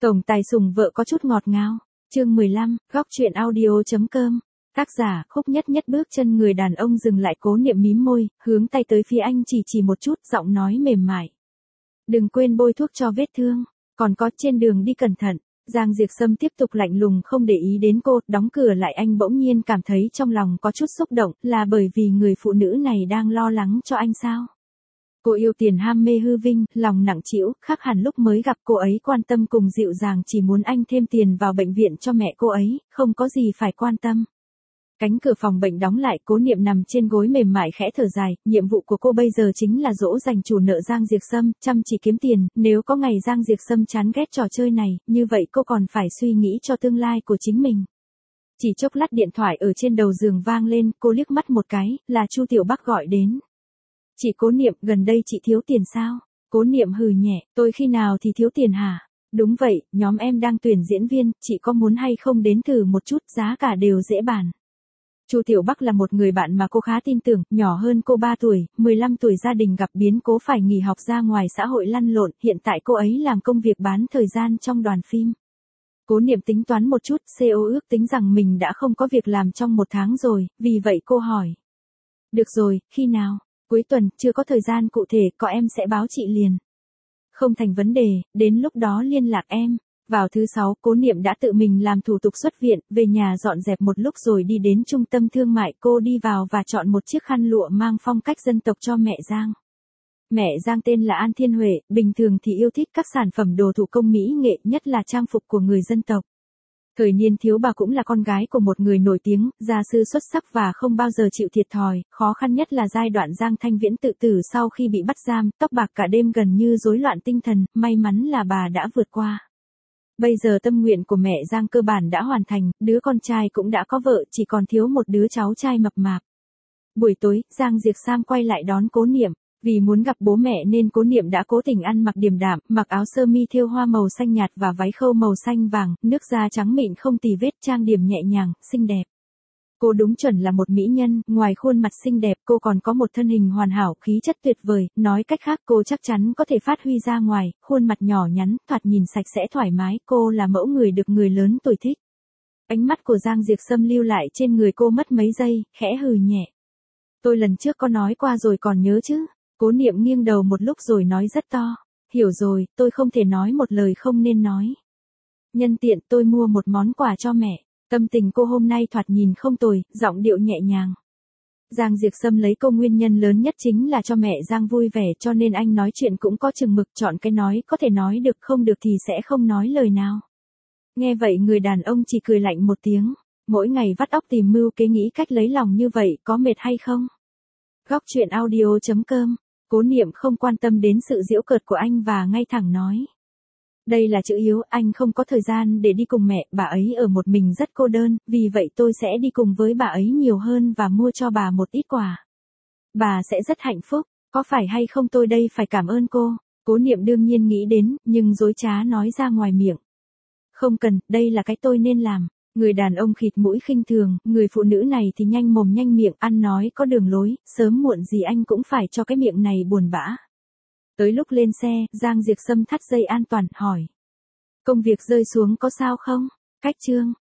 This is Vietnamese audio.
Tổng tài sủng vợ có chút ngọt ngào. Chương 15, góc truyện audio.com. Tác giả, Khúc Nhất Nhất. Bước chân người đàn ông dừng lại, Cố Niệm mím môi, hướng tay tới phía anh chỉ một chút, giọng nói mềm mại. Đừng quên bôi thuốc cho vết thương, còn có trên đường đi cẩn thận. Giang Diệp Sâm tiếp tục lạnh lùng không để ý đến cô, đóng cửa lại. Anh bỗng nhiên cảm thấy trong lòng có chút xúc động, là bởi vì người phụ nữ này đang lo lắng cho anh sao? Cô yêu tiền, ham mê hư vinh, lòng nặng trĩu, khác hẳn lúc mới gặp cô ấy quan tâm cùng dịu dàng, chỉ muốn anh thêm tiền vào bệnh viện cho mẹ cô ấy, không có gì phải quan tâm. Cánh cửa phòng bệnh đóng lại, Cố Niệm nằm trên gối mềm mại khẽ thở dài, nhiệm vụ của cô bây giờ chính là dỗ dành chủ nợ Giang Diệp Sâm, chăm chỉ kiếm tiền, nếu có ngày Giang Diệp Sâm chán ghét trò chơi này, như vậy cô còn phải suy nghĩ cho tương lai của chính mình. Chỉ chốc lát điện thoại ở trên đầu giường vang lên, cô liếc mắt một cái, là Chu Tiểu Bắc gọi đến. Chị Cố Niệm, gần đây chị thiếu tiền sao? Cố Niệm hừ nhẹ, tôi khi nào thì thiếu tiền hả? Đúng vậy, nhóm em đang tuyển diễn viên, chị có muốn hay không đến thử một chút, giá cả đều dễ bàn. Chu Tiểu Bắc là một người bạn mà cô khá tin tưởng, nhỏ hơn cô 3 tuổi, 15 tuổi gia đình gặp biến cố phải nghỉ học ra ngoài xã hội lăn lộn, hiện tại cô ấy làm công việc bán thời gian trong đoàn phim. Cố Niệm tính toán một chút, CO ước tính rằng mình đã không có việc làm trong 1 tháng rồi, vì vậy cô hỏi. Được rồi, khi nào? Cuối tuần, chưa có thời gian cụ thể, có em sẽ báo chị liền. Không thành vấn đề, đến lúc đó liên lạc em. Vào thứ 6, Cố Niệm đã tự mình làm thủ tục xuất viện, về nhà dọn dẹp một lúc rồi đi đến trung tâm thương mại. Cô đi vào và chọn một chiếc khăn lụa mang phong cách dân tộc cho mẹ Giang. Mẹ Giang tên là An Thiên Huệ, bình thường thì yêu thích các sản phẩm đồ thủ công mỹ nghệ, nhất là trang phục của người dân tộc. Thời niên thiếu bà cũng là con gái của một người nổi tiếng, gia sư xuất sắc và không bao giờ chịu thiệt thòi, khó khăn nhất là giai đoạn Giang Thanh Viễn tự tử sau khi bị bắt giam, tóc bạc cả đêm gần như rối loạn tinh thần, may mắn là bà đã vượt qua. Bây giờ tâm nguyện của mẹ Giang cơ bản đã hoàn thành, đứa con trai cũng đã có vợ, chỉ còn thiếu một đứa cháu trai mập mạp. Buổi tối, Giang Diệp Sam quay lại đón Cố Niệm. Vì muốn gặp bố mẹ nên Cố Niệm đã cố tình ăn mặc điềm đạm, mặc áo sơ mi thêu hoa màu xanh nhạt và váy khâu màu xanh vàng, nước da trắng mịn không tì vết, trang điểm nhẹ nhàng, xinh đẹp. Cô đúng chuẩn là một mỹ nhân, ngoài khuôn mặt xinh đẹp, cô còn có một thân hình hoàn hảo, khí chất tuyệt vời, nói cách khác cô chắc chắn có thể phát huy ra ngoài, khuôn mặt nhỏ nhắn, thoạt nhìn sạch sẽ thoải mái, cô là mẫu người được người lớn tuổi thích. Ánh mắt của Giang Diệp Sâm lưu lại trên người cô mất mấy giây, khẽ hừ nhẹ. Tôi lần trước có nói qua rồi còn nhớ chứ? Cố Niệm nghiêng đầu một lúc rồi nói rất to. Hiểu rồi, tôi không thể nói một lời không nên nói. Nhân tiện tôi mua một món quà cho mẹ. Tâm tình cô hôm nay thoạt nhìn không tồi, giọng điệu nhẹ nhàng. Giang Diệp Sâm lấy câu nguyên nhân lớn nhất chính là cho mẹ Giang vui vẻ, cho nên anh nói chuyện cũng có chừng mực, chọn cái nói có thể nói được, không được thì sẽ không nói lời nào. Nghe vậy người đàn ông chỉ cười lạnh một tiếng. Mỗi ngày vắt óc tìm mưu kế nghĩ cách lấy lòng như vậy có mệt hay không? Góc truyện audio.com. Cố Niệm không quan tâm đến sự giễu cợt của anh và ngay thẳng nói. Đây là chữ hiếu, anh không có thời gian để đi cùng mẹ, bà ấy ở một mình rất cô đơn, vì vậy tôi sẽ đi cùng với bà ấy nhiều hơn và mua cho bà một ít quà. Bà sẽ rất hạnh phúc, có phải hay không tôi đây phải cảm ơn cô? Cố Niệm đương nhiên nghĩ đến, nhưng dối trá nói ra ngoài miệng. Không cần, đây là cái tôi nên làm. Người đàn ông khịt mũi khinh thường, người phụ nữ này thì nhanh mồm nhanh miệng, ăn nói có đường lối, sớm muộn gì anh cũng phải cho cái miệng này buồn bã. Tới lúc lên xe, Giang Diệp Sâm thắt dây an toàn, hỏi. Công việc rơi xuống có sao không? Cách chương.